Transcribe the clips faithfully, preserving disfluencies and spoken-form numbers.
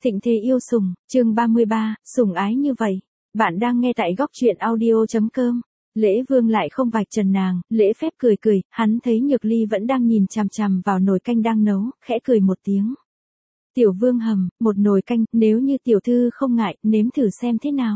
Thịnh thế yêu sủng, chương ba mươi ba, sủng ái như vậy. Bạn đang nghe tại góc truyện audio.com. Lễ Vương lại không vạch trần nàng, lễ phép cười cười, hắn thấy Nhược Ly vẫn đang nhìn chằm chằm vào nồi canh đang nấu, khẽ cười một tiếng. Tiểu Vương hầm, một nồi canh, nếu như tiểu thư không ngại, nếm thử xem thế nào.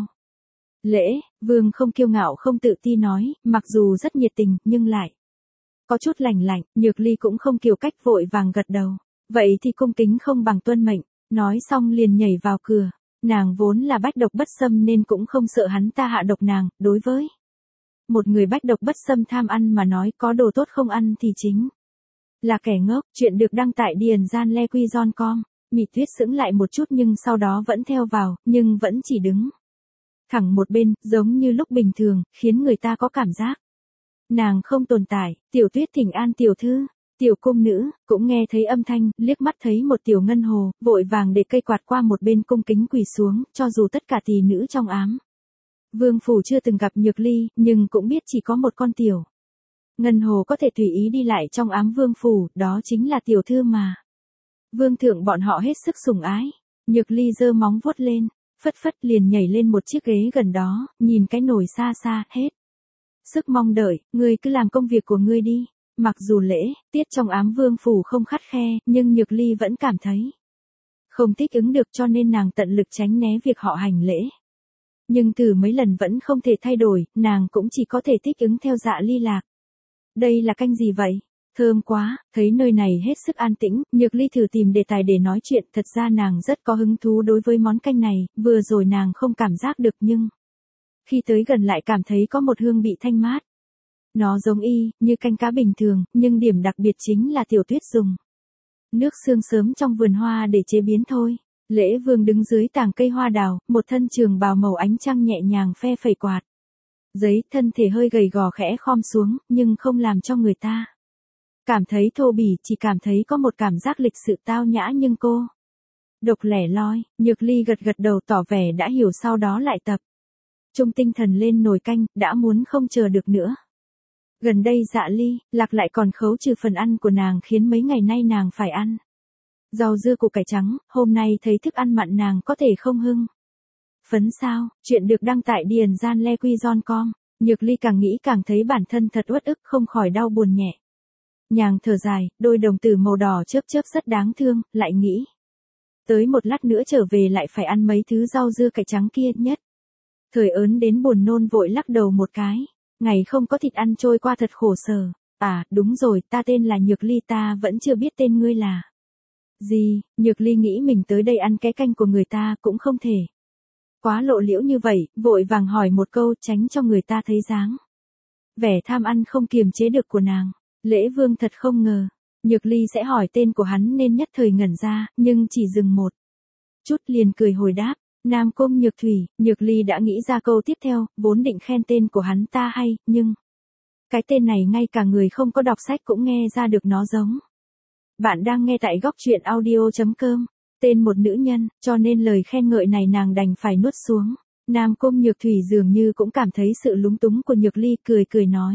Lễ, Vương không kiêu ngạo không tự ti nói, mặc dù rất nhiệt tình, nhưng lại có chút lành lạnh, Nhược Ly cũng không kiêu cách vội vàng gật đầu. Vậy thì cung kính không bằng tuân mệnh. Nói xong liền nhảy vào cửa. Nàng vốn là bách độc bất xâm nên cũng không sợ hắn ta hạ độc nàng, đối với một người bách độc bất xâm tham ăn mà nói có đồ tốt không ăn thì chính là kẻ ngốc. Chuyện được đăng tại điền gian le quy gion com. Mị Tuyết sững lại một chút nhưng sau đó vẫn theo vào, nhưng vẫn chỉ đứng thẳng một bên, giống như lúc bình thường, khiến người ta có cảm giác nàng không tồn tại. Tiểu Tuyết thỉnh an tiểu thư. Tiểu cung nữ, cũng nghe thấy âm thanh, liếc mắt thấy một tiểu ngân hồ, vội vàng để cây quạt qua một bên cung kính quỳ xuống, cho dù tất cả tỷ nữ trong ám vương phủ chưa từng gặp Nhược Ly, nhưng cũng biết chỉ có một con tiểu ngân hồ có thể tùy ý đi lại trong ám vương phủ, đó chính là tiểu thư mà vương thượng bọn họ hết sức sủng ái. Nhược Ly giơ móng vuốt lên, phất phất liền nhảy lên một chiếc ghế gần đó, nhìn cái nồi xa xa, hết sức mong đợi, ngươi cứ làm công việc của ngươi đi. Mặc dù lễ, tiết trong ám vương phủ không khắt khe, nhưng Nhược Ly vẫn cảm thấy không thích ứng được cho nên nàng tận lực tránh né việc họ hành lễ. Nhưng thử mấy lần vẫn không thể thay đổi, nàng cũng chỉ có thể thích ứng theo Dạ Ly Lạc. Đây là canh gì vậy? Thơm quá, thấy nơi này hết sức an tĩnh, Nhược Ly thử tìm đề tài để nói chuyện, thật ra nàng rất có hứng thú đối với món canh này, vừa rồi nàng không cảm giác được nhưng khi tới gần lại cảm thấy có một hương vị thanh mát. Nó giống y, như canh cá bình thường, nhưng điểm đặc biệt chính là tiểu Tuyết dùng nước xương sớm trong vườn hoa để chế biến thôi. Lễ Vương đứng dưới tàng cây hoa đào, một thân trường bào màu ánh trăng nhẹ nhàng phe phẩy quạt giấy, thân thể hơi gầy gò khẽ khom xuống, nhưng không làm cho người ta cảm thấy thô bỉ, chỉ cảm thấy có một cảm giác lịch sự tao nhã nhưng cô độc lẻ loi. Nhược Ly gật gật đầu tỏ vẻ đã hiểu, sau đó lại tập trung tinh thần lên nồi canh, đã muốn không chờ được nữa. Gần đây Dạ Ly Lạc lại còn khấu trừ phần ăn của nàng khiến mấy ngày nay nàng phải ăn rau dưa củ cải trắng, hôm nay thấy thức ăn mặn nàng có thể không hưng phấn sao. Chuyện được đăng tại điền gian le quy gion com. Nhược Ly càng nghĩ càng thấy bản thân thật uất ức, không khỏi đau buồn nhẹ nhàng thở dài, đôi đồng tử màu đỏ chớp chớp rất đáng thương, lại nghĩ tới một lát nữa trở về lại phải ăn mấy thứ rau dưa cải trắng kia, nhất thời ớn đến buồn nôn vội lắc đầu một cái. Ngày không có thịt ăn trôi qua thật khổ sở. À, đúng rồi, ta tên là Nhược Ly, ta vẫn chưa biết tên ngươi là gì. Nhược Ly nghĩ mình tới đây ăn cái canh của người ta cũng không thể quá lộ liễu như vậy, vội vàng hỏi một câu tránh cho người ta thấy dáng vẻ tham ăn không kiềm chế được của nàng. Lễ Vương thật không ngờ Nhược Ly sẽ hỏi tên của hắn nên nhất thời ngẩn ra, nhưng chỉ dừng một chút liền cười hồi đáp. Nam Cung Nhược Thủy. Nhược Ly đã nghĩ ra câu tiếp theo, vốn định khen tên của hắn ta hay, nhưng cái tên này ngay cả người không có đọc sách cũng nghe ra được nó giống. Bạn đang nghe tại góc truyện audio.com. Tên một nữ nhân, cho nên lời khen ngợi này nàng đành phải nuốt xuống. Nam Cung Nhược Thủy dường như cũng cảm thấy sự lúng túng của Nhược Ly, cười cười nói.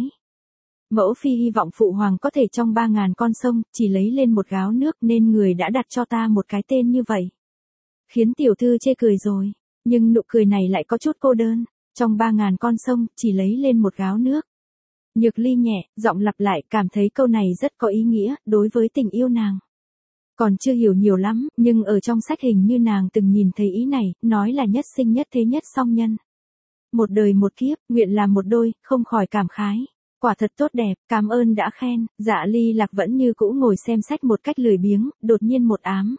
Mẫu phi hy vọng phụ hoàng có thể trong ba ngàn con sông, chỉ lấy lên một gáo nước nên người đã đặt cho ta một cái tên như vậy. Khiến tiểu thư chê cười rồi, nhưng nụ cười này lại có chút cô đơn. Trong ba ngàn con sông, chỉ lấy lên một gáo nước. Nhược Ly nhẹ, giọng lặp lại, cảm thấy câu này rất có ý nghĩa, đối với tình yêu nàng còn chưa hiểu nhiều lắm, nhưng ở trong sách hình như nàng từng nhìn thấy ý này, nói là nhất sinh nhất thế nhất song nhân. Một đời một kiếp, nguyện làm một đôi, không khỏi cảm khái. Quả thật tốt đẹp, cảm ơn đã khen. Dạ Ly Lạc vẫn như cũ ngồi xem sách một cách lười biếng, đột nhiên một ám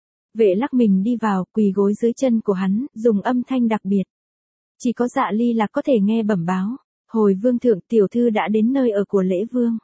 vệ lắc mình đi vào, quỳ gối dưới chân của hắn, dùng âm thanh đặc biệt chỉ có Dạ Ly Lạc có thể nghe bẩm báo. Hồi Vương thượng, tiểu thư đã đến nơi ở của Lễ Vương.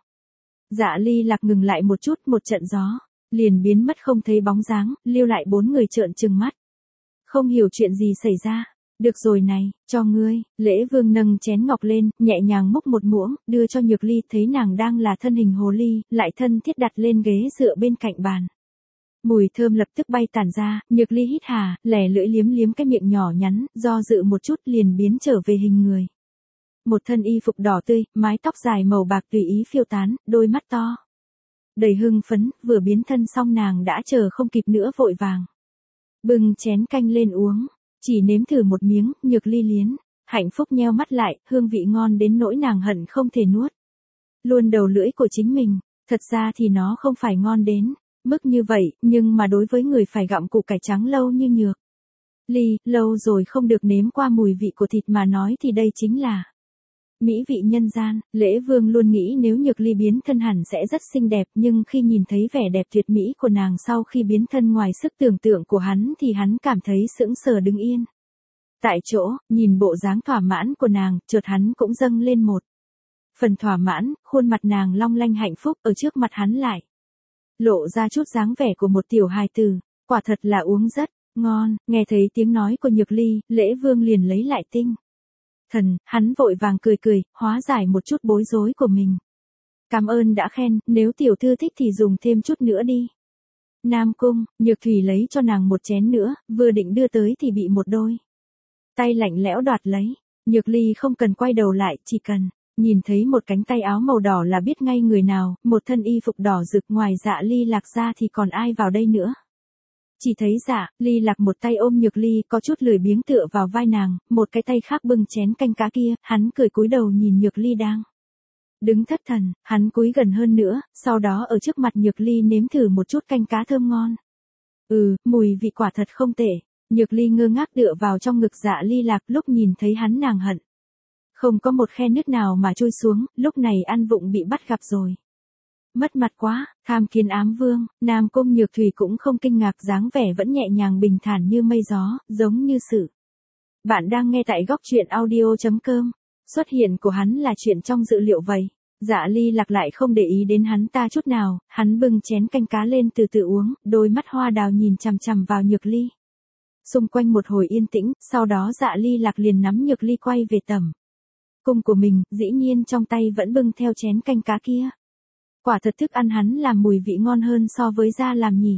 Dạ Ly Lạc ngừng lại một chút, một trận gió liền biến mất không thấy bóng dáng, lưu lại bốn người trợn trừng mắt, không hiểu chuyện gì xảy ra. Được rồi này, cho ngươi. Lễ Vương nâng chén ngọc lên, nhẹ nhàng múc một muỗng, đưa cho Nhược Ly, thấy nàng đang là thân hình hồ ly, lại thân thiết đặt lên ghế dựa bên cạnh bàn. Mùi thơm lập tức bay tản ra, Nhược Ly hít hà, lẻ lưỡi liếm liếm cái miệng nhỏ nhắn, do dự một chút liền biến trở về hình người. Một thân y phục đỏ tươi, mái tóc dài màu bạc tùy ý phiêu tán, đôi mắt to đầy hưng phấn, vừa biến thân xong nàng đã chờ không kịp nữa vội vàng Bưng chén canh lên uống, chỉ nếm thử một miếng, Nhược Ly liến, hạnh phúc nheo mắt lại, hương vị ngon đến nỗi nàng hận không thể nuốt luôn đầu lưỡi của chính mình, thật ra thì nó không phải ngon đến mức như vậy, nhưng mà đối với người phải gặm củ cải trắng lâu như Nhược Ly, lâu rồi không được nếm qua mùi vị của thịt mà nói thì đây chính là mỹ vị nhân gian. Lễ Vương luôn nghĩ nếu Nhược Ly biến thân hẳn sẽ rất xinh đẹp, nhưng khi nhìn thấy vẻ đẹp tuyệt mỹ của nàng sau khi biến thân ngoài sức tưởng tượng của hắn thì hắn cảm thấy sững sờ đứng yên tại chỗ, nhìn bộ dáng thỏa mãn của nàng, chợt hắn cũng dâng lên một phần thỏa mãn, khuôn mặt nàng long lanh hạnh phúc, ở trước mặt hắn lại lộ ra chút dáng vẻ của một tiểu hài tử, quả thật là uống rất ngon. Nghe thấy tiếng nói của Nhược Ly, Lễ Vương liền lấy lại tinh thần, hắn vội vàng cười cười, hóa giải một chút bối rối của mình. Cảm ơn đã khen, nếu tiểu thư thích thì dùng thêm chút nữa đi. Nam Cung, Nhược Thủy lấy cho nàng một chén nữa, vừa định đưa tới thì bị một đôi tay lạnh lẽo đoạt lấy. Nhược Ly không cần quay đầu lại, chỉ cần nhìn thấy một cánh tay áo màu đỏ là biết ngay người nào, một thân y phục đỏ rực, ngoài Dạ Ly Lạc ra thì còn ai vào đây nữa. Chỉ thấy Dạ Ly Lạc một tay ôm Nhược Ly, có chút lười biếng tựa vào vai nàng, một cái tay khác bưng chén canh cá kia, hắn cười cúi đầu nhìn Nhược Ly đang đứng thất thần, hắn cúi gần hơn nữa, sau đó ở trước mặt Nhược Ly nếm thử một chút canh cá thơm ngon. Ừ, mùi vị quả thật không tệ. Nhược Ly ngơ ngác tựa vào trong ngực Dạ Ly Lạc, lúc nhìn thấy hắn nàng hận không có một khe nứt nào mà trôi xuống, lúc này ăn vụng bị bắt gặp rồi. Mất mặt quá, tham kiến ám vương. Nam Cung Nhược Thủy cũng không kinh ngạc, dáng vẻ vẫn nhẹ nhàng bình thản như mây gió, giống như sự. Bạn đang nghe tại góc truyện audio chấm com. Xuất hiện của hắn là chuyện trong dự liệu vậy. Dạ Ly Lạc lại không để ý đến hắn ta chút nào, hắn bưng chén canh cá lên từ từ uống, đôi mắt hoa đào nhìn chằm chằm vào Nhược Ly. Xung quanh một hồi yên tĩnh, sau đó Dạ Ly Lạc liền nắm Nhược Ly quay về tầm cung của mình, dĩ nhiên trong tay vẫn bưng theo chén canh cá kia. Quả thật thức ăn hắn làm mùi vị ngon hơn so với da làm nhỉ.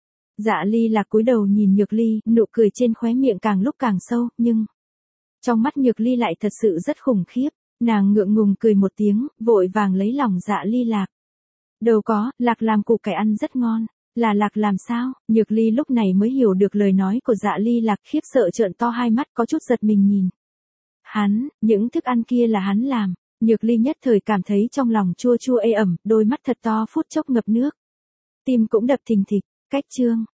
Dạ Ly Lạc cúi đầu nhìn Nhược Ly, nụ cười trên khóe miệng càng lúc càng sâu, nhưng trong mắt Nhược Ly lại thật sự rất khủng khiếp. Nàng ngượng ngùng cười một tiếng, vội vàng lấy lòng Dạ Ly Lạc. Đâu có, Lạc làm củ cải ăn rất ngon. Là Lạc làm sao? Nhược Ly lúc này mới hiểu được lời nói của Dạ Ly Lạc, khiếp sợ trợn to hai mắt, có chút giật mình nhìn hắn, những thức ăn kia là hắn làm. Nhược Ly nhất thời cảm thấy trong lòng chua chua ê ẩm, đôi mắt thật to phút chốc ngập nước. Tim cũng đập thình thịch. Cách chương